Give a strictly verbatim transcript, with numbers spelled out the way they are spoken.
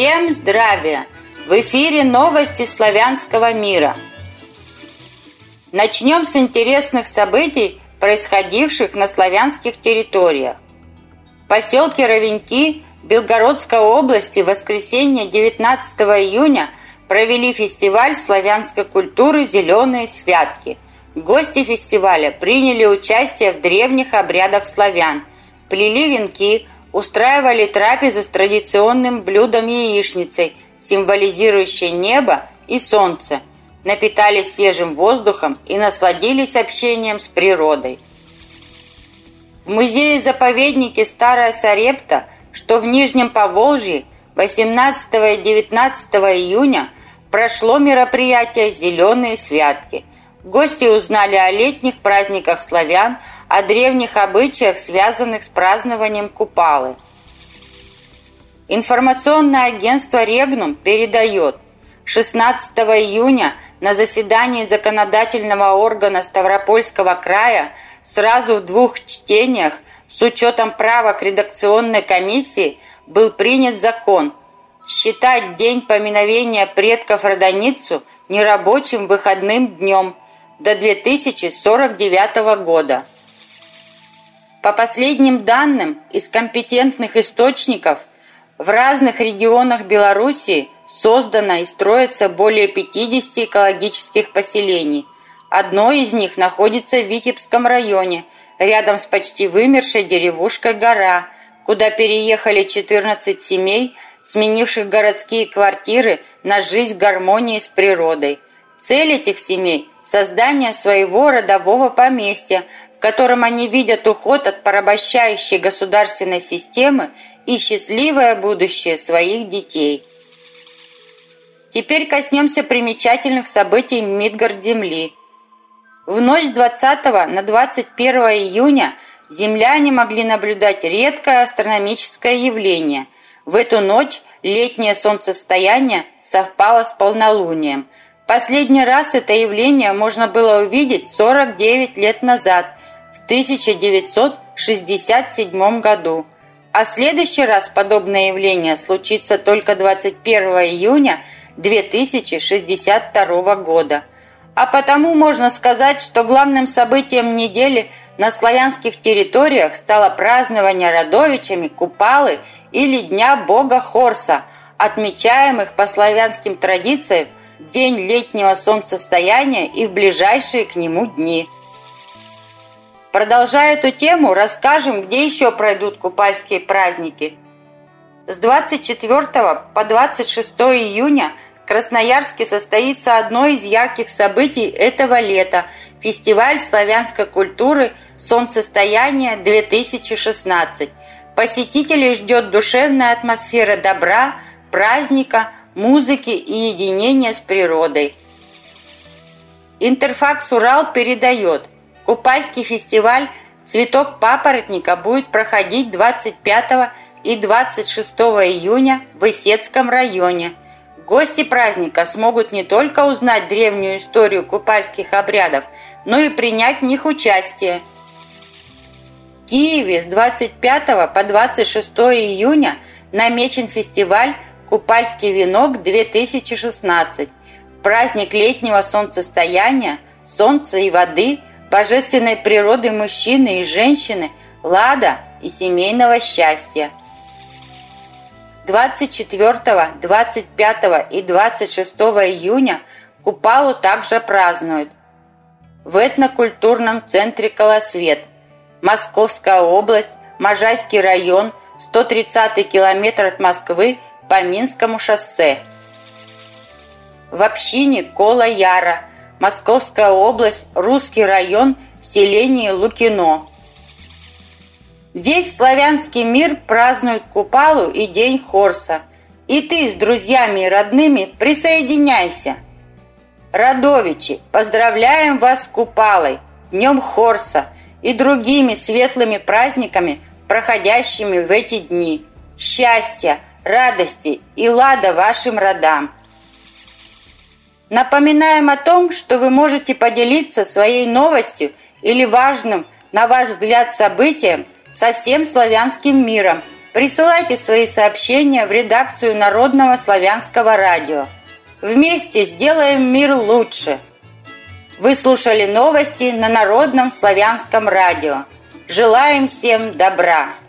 Всем здравия! В эфире новости славянского мира. Начнем с интересных событий, происходивших на славянских территориях. В поселке Ровеньки Белгородской области в воскресенье девятнадцатого июня провели фестиваль славянской культуры «Зеленые святки». Гости фестиваля приняли участие в древних обрядах славян, плели венки, устраивали трапезы с традиционным блюдом яичницей, символизирующей небо и солнце, напитались свежим воздухом и насладились общением с природой. В музее-заповеднике Старая Сарепта, что в Нижнем Поволжье, восемнадцатого и девятнадцатого июня прошло мероприятие «Зеленые святки». Гости узнали о летних праздниках славян, о древних обычаях, связанных с празднованием Купалы. Информационное агентство «Регнум» передает: шестнадцатого июня на заседании законодательного органа Ставропольского края сразу в двух чтениях с учетом правок редакционной комиссии был принят закон считать день поминовения предков Родоницу нерабочим выходным днем до две тысячи сорок девятого года. По последним данным из компетентных источников, в разных регионах Белоруссии создано и строится более пятидесяти экологических поселений. Одно из них находится в Витебском районе, рядом с почти вымершей деревушкой Гора, куда переехали четырнадцать семей, сменивших городские квартиры на жизнь в гармонии с природой. Цель этих семей – создание своего родового поместья, в котором они видят уход от порабощающей государственной системы и счастливое будущее своих детей. Теперь коснемся примечательных событий Мидгард-Земли. В ночь с двадцатого на двадцать первое июня земляне могли наблюдать редкое астрономическое явление. В эту ночь летнее солнцестояние совпало с полнолунием. Последний раз это явление можно было увидеть сорок девять лет назад, в тысяча девятьсот шестьдесят седьмом году. А в следующий раз подобное явление случится только двадцать первого июня две тысячи шестьдесят второго года. А потому можно сказать, что главным событием недели на славянских территориях стало празднование родовичами Купалы или Дня Бога Хорса, отмечаемых по славянским традициям в день летнего солнцестояния и в ближайшие к нему дни. Продолжая эту тему, расскажем, где еще пройдут купальские праздники. С двадцать четвёртого по двадцать шестое июня в Красноярске состоится одно из ярких событий этого лета – фестиваль славянской культуры «Солнцестояние-две тысячи шестнадцать». Посетителей ждет душевная атмосфера добра, праздника, музыки и единения с природой. Интерфакс Урал передает: Купальский фестиваль «Цветок папоротника» будет проходить двадцать пятого и двадцать шестого июня в Исетском районе. Гости праздника смогут не только узнать древнюю историю купальских обрядов, но и принять в них участие. В Киеве с двадцать пятого по двадцать шестое июня намечен фестиваль «Купальский венок-две тысячи шестнадцать». Праздник летнего солнцестояния, солнца и воды, божественной природы мужчины и женщины, лада и семейного счастья. двадцать четвёртого, двадцать пятого и двадцать шестого июня Купалу также празднуют в этнокультурном центре «Колосвет», Московская область, Можайский район, сто тридцатый километр от Москвы по Минскому шоссе. В общине Кола-Яра, Московская область, Русский район, селение Лукино. Весь славянский мир празднует Купалу и День Хорса. И ты с друзьями и родными присоединяйся. Родовичи, поздравляем вас с Купалой, Днем Хорса и другими светлыми праздниками, проходящими в эти дни. Счастья, радости и лада вашим родам. Напоминаем о том, что вы можете поделиться своей новостью или важным, на ваш взгляд, событием со всем славянским миром Присылайте свои сообщения в редакцию Народного славянского радио. Вместе сделаем мир лучше. Вы слушали новости на Народном славянском радио. Желаем всем добра!